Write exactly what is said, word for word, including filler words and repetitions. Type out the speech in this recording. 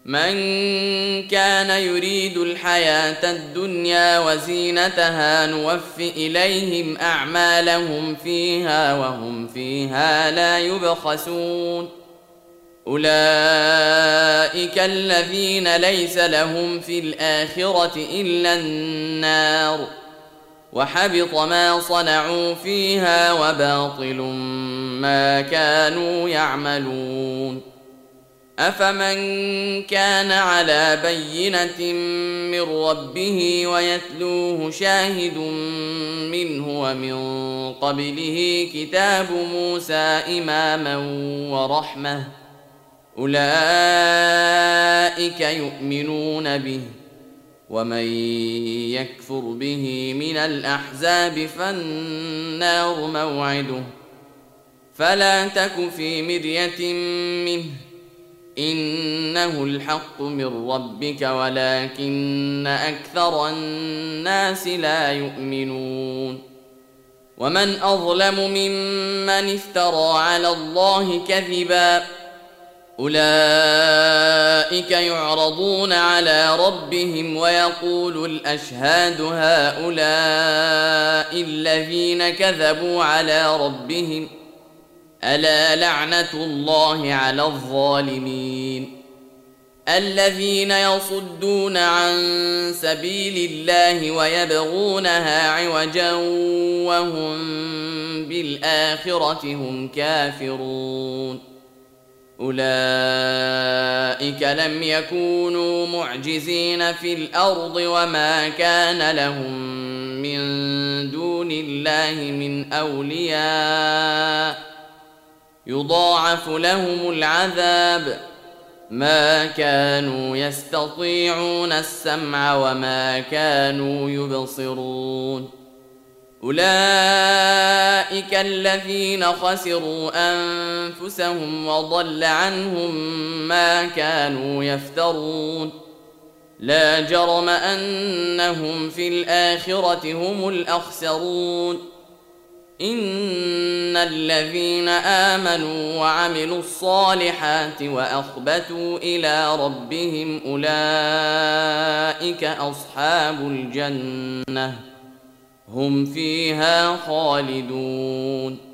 من كان يريد الحياة الدنيا وزينتها نوف إليهم أعمالهم فيها وهم فيها لا يبخسون أولئك الذين ليس لهم في الآخرة إلا النار وحبط ما صنعوا فيها وباطل ما كانوا يعملون أفمن كان على بينة من ربه ويتلوه شاهد منه ومن قبله كتاب موسى إماما ورحمة أولئك يؤمنون به ومن يكفر به من الأحزاب فالنار موعده فلا تك في مرية منه إنه الحق من ربك ولكن أكثر الناس لا يؤمنون ومن أظلم ممن افترى على الله كذبا أولئك يعرضون على ربهم ويقول الأشهاد هؤلاء الذين كذبوا على ربهم ألا لعنة الله على الظالمين الذين يصدون عن سبيل الله ويبغونها عوجا وهم بالآخرة هم كافرون أولئك لم يكونوا معجزين في الأرض وما كان لهم من دون الله من أولياء يضاعف لهم العذاب ما كانوا يستطيعون السمع وما كانوا يبصرون أولئك الذين خسروا أنفسهم وضل عنهم ما كانوا يفترون لا جرم أنهم في الآخرة هم الأخسرون إن الذين آمنوا وعملوا الصالحات وأخبتوا إلى ربهم أولئك أصحاب الجنة هم فيها خالدون